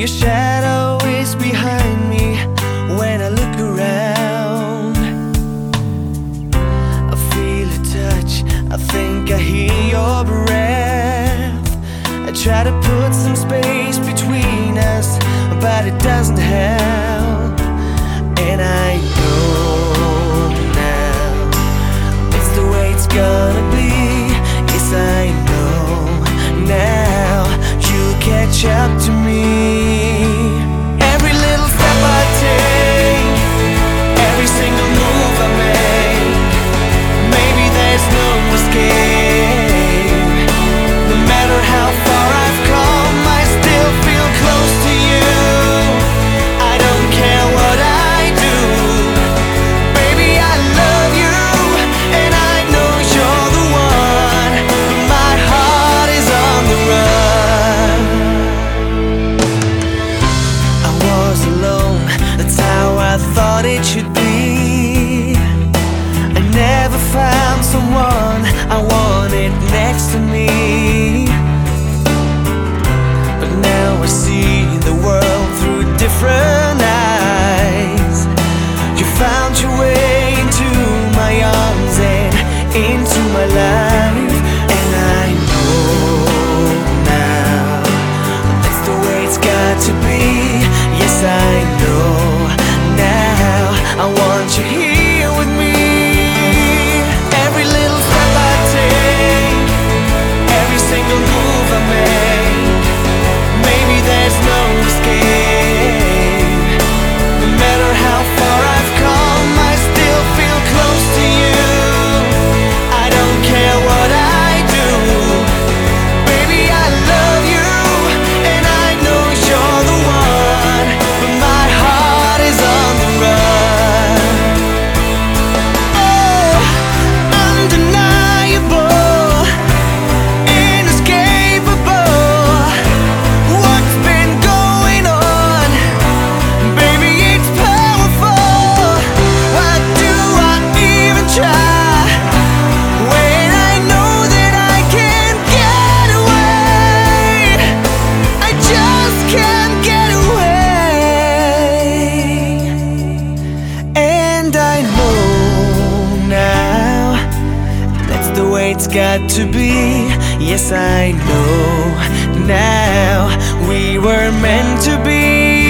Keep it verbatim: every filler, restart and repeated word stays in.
Your shadow is behind me when I look around. I feel a touch, I think I hear your breath. I try to put some space between us, but it doesn't help. And I know now it's the way it's gonna be. Yes, I know now you catch up to me. Every little step I take, every single move I make, maybe there's no escape. No matter how far I've come, I still feel close to you. I don't care what I do, baby, I love you, and I know you're the one, but my heart is on the run. I was alone, that's how I thought it should be. I never found someone I wanted next to me. But now I see the world through different eyes. You found your way into my arms and into my life. And I know now that's the way it's got to be. Yes, I know now I want you here with me. Every little step I take, every single move I make, maybe there's no escape. No matter how far I've come, I still feel close to you. I don't care what I do, baby, I love you, and I know you're the one, but my heart is on the run. Oh, undeniable, inescapable, what's been going on, baby, it's powerful. Why do I even try when I know that I can't get away? I just can't get away. And I know now that's the way it's got to be. Yes, I know now we were meant to be.